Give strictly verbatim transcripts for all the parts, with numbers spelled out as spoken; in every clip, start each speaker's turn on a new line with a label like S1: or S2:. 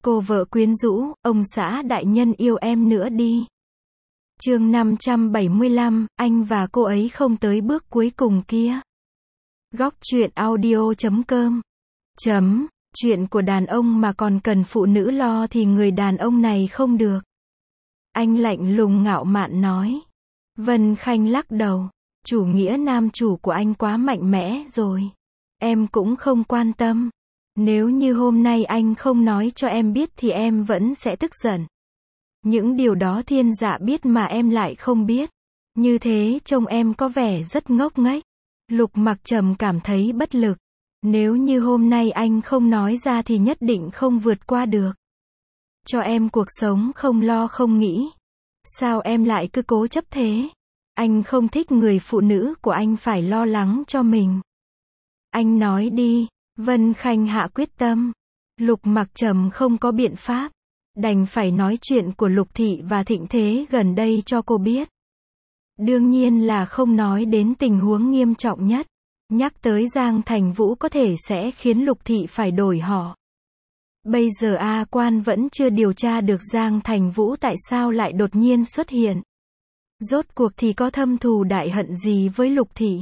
S1: Cô vợ quyến rũ, ông xã đại nhân yêu em nữa đi. Chương năm trăm bảy mươi lăm, anh và cô ấy không tới bước cuối cùng kia. Góc truyện audio chấm com. Chấm, chuyện của đàn ông mà còn cần phụ nữ lo thì người đàn ông này không được. Anh lạnh lùng ngạo mạn nói. Vân Khanh lắc đầu. Chủ nghĩa nam chủ của anh quá mạnh mẽ rồi. Em cũng không quan tâm. Nếu như hôm nay anh không nói cho em biết thì em vẫn sẽ tức giận. Những điều đó Thiên Dạ biết mà em lại không biết. Như thế trông em có vẻ rất ngốc nghếch. Lục Mặc Trầm cảm thấy bất lực. Nếu như hôm nay anh không nói ra thì nhất định không vượt qua được. Cho em cuộc sống không lo không nghĩ. Sao em lại cứ cố chấp thế? Anh không thích người phụ nữ của anh phải lo lắng cho mình. Anh nói đi. Vân Khanh hạ quyết tâm. Lục Mặc Trầm không có biện pháp. Đành phải nói chuyện của Lục Thị và Thịnh Thế gần đây cho cô biết. Đương nhiên là không nói đến tình huống nghiêm trọng nhất. Nhắc tới Giang Thành Vũ có thể sẽ khiến Lục Thị phải đổi họ. Bây giờ A Quan vẫn chưa điều tra được Giang Thành Vũ tại sao lại đột nhiên xuất hiện. Rốt cuộc thì có thâm thù đại hận gì với Lục Thị.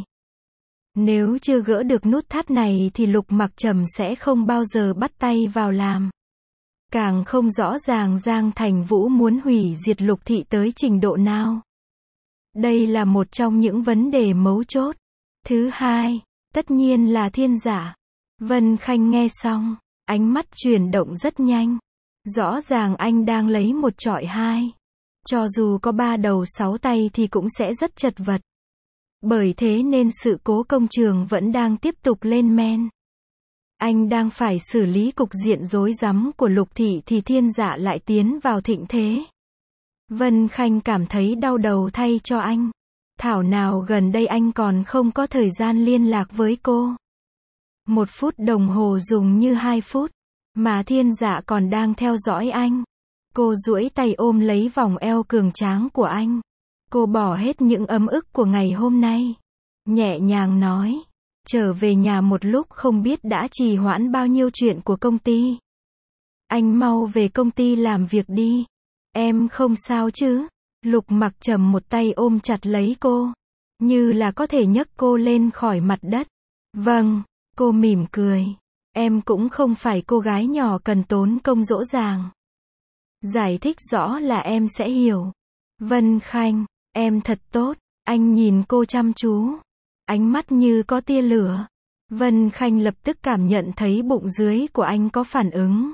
S1: Nếu chưa gỡ được nút thắt này thì Lục Mặc Trầm sẽ không bao giờ bắt tay vào làm. Càng không rõ ràng Giang Thành Vũ muốn hủy diệt Lục Thị tới trình độ nào. Đây là một trong những vấn đề mấu chốt. Thứ hai, tất nhiên là Thiên Dạ. Vân Khanh nghe xong, ánh mắt chuyển động rất nhanh. Rõ ràng anh đang lấy một chọi hai. Cho dù có ba đầu sáu tay thì cũng sẽ rất chật vật. Bởi thế nên sự cố công trường vẫn đang tiếp tục lên men. Anh đang phải xử lý cục diện rối rắm của Lục Thị thì Thiên Dạ lại tiến vào thịnh thế. Vân Khanh cảm thấy đau đầu thay cho anh. Thảo nào gần đây anh còn không có thời gian liên lạc với cô. Một phút đồng hồ dùng như hai phút. Mà Thiên Dạ còn đang theo dõi anh. Cô duỗi tay ôm lấy vòng eo cường tráng của anh. Cô bỏ hết những ấm ức của ngày hôm nay. Nhẹ nhàng nói. Trở về nhà một lúc không biết đã trì hoãn bao nhiêu chuyện của công ty. Anh mau về công ty làm việc đi. Em không sao chứ? Lục Mặc Trầm một tay ôm chặt lấy cô. Như là có thể nhấc cô lên khỏi mặt đất. Vâng, cô mỉm cười. Em cũng không phải cô gái nhỏ cần tốn công dỗ dàng. Giải thích rõ là em sẽ hiểu. Vân Khanh, em thật tốt. Anh nhìn cô chăm chú. Ánh mắt như có tia lửa. Vân Khanh lập tức cảm nhận thấy bụng dưới của anh có phản ứng.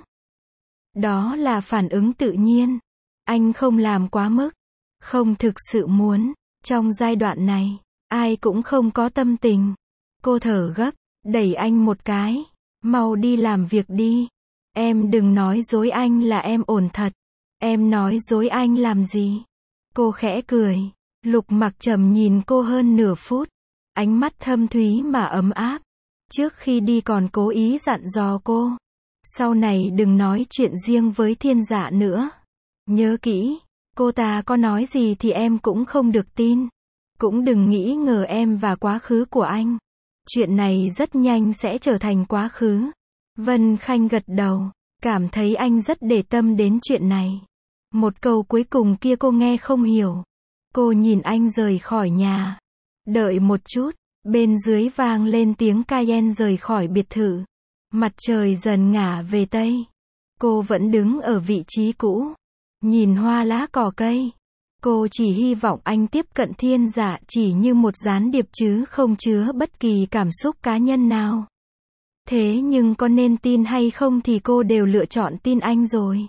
S1: Đó là phản ứng tự nhiên. Anh không làm quá mức. Không thực sự muốn. Trong giai đoạn này, ai cũng không có tâm tình. Cô thở gấp, đẩy anh một cái. Mau đi làm việc đi. Em đừng nói dối anh là em ổn thật. Em nói dối anh làm gì? Cô khẽ cười. Lục Mặc Trầm nhìn cô hơn nửa phút. Ánh mắt thâm thúy mà ấm áp. Trước khi đi còn cố ý dặn dò cô. Sau này đừng nói chuyện riêng với Thiên Dạ nữa. Nhớ kỹ, cô ta có nói gì thì em cũng không được tin. Cũng đừng nghĩ ngờ em và quá khứ của anh. Chuyện này rất nhanh sẽ trở thành quá khứ. Vân Khanh gật đầu, cảm thấy anh rất để tâm đến chuyện này. Một câu cuối cùng kia cô nghe không hiểu. Cô nhìn anh rời khỏi nhà. Đợi một chút, bên dưới vang lên tiếng Cayenne rời khỏi biệt thự. Mặt trời dần ngả về tây. Cô vẫn đứng ở vị trí cũ. Nhìn hoa lá cỏ cây. Cô chỉ hy vọng anh tiếp cận Thiên Dạ chỉ như một gián điệp chứ không chứa bất kỳ cảm xúc cá nhân nào. Thế nhưng có nên tin hay không thì cô đều lựa chọn tin anh rồi.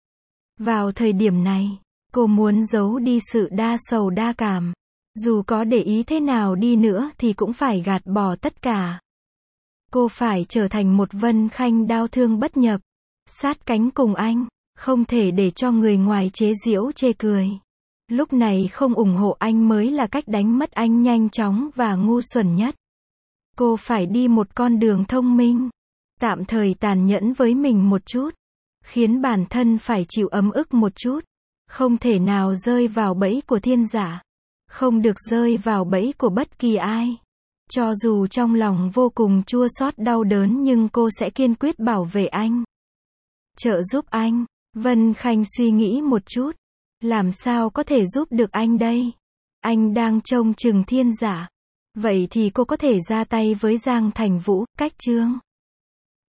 S1: Vào thời điểm này, cô muốn giấu đi sự đa sầu đa cảm. Dù có để ý thế nào đi nữa thì cũng phải gạt bỏ tất cả. Cô phải trở thành một Vân Khanh đau thương bất nhập. Sát cánh cùng anh. Không thể để cho người ngoài chế giễu chê cười. Lúc này không ủng hộ anh mới là cách đánh mất anh nhanh chóng và ngu xuẩn nhất. Cô phải đi một con đường thông minh. Tạm thời tàn nhẫn với mình một chút. Khiến bản thân phải chịu ấm ức một chút. Không thể nào rơi vào bẫy của Thiên Dạ. Không được rơi vào bẫy của bất kỳ ai. Cho dù trong lòng vô cùng chua xót đau đớn nhưng cô sẽ kiên quyết bảo vệ anh. Trợ giúp anh. Vân Khanh suy nghĩ một chút. Làm sao có thể giúp được anh đây? Anh đang trông chừng Thiên Giả. Vậy thì cô có thể ra tay với Giang Thành Vũ, cách Trương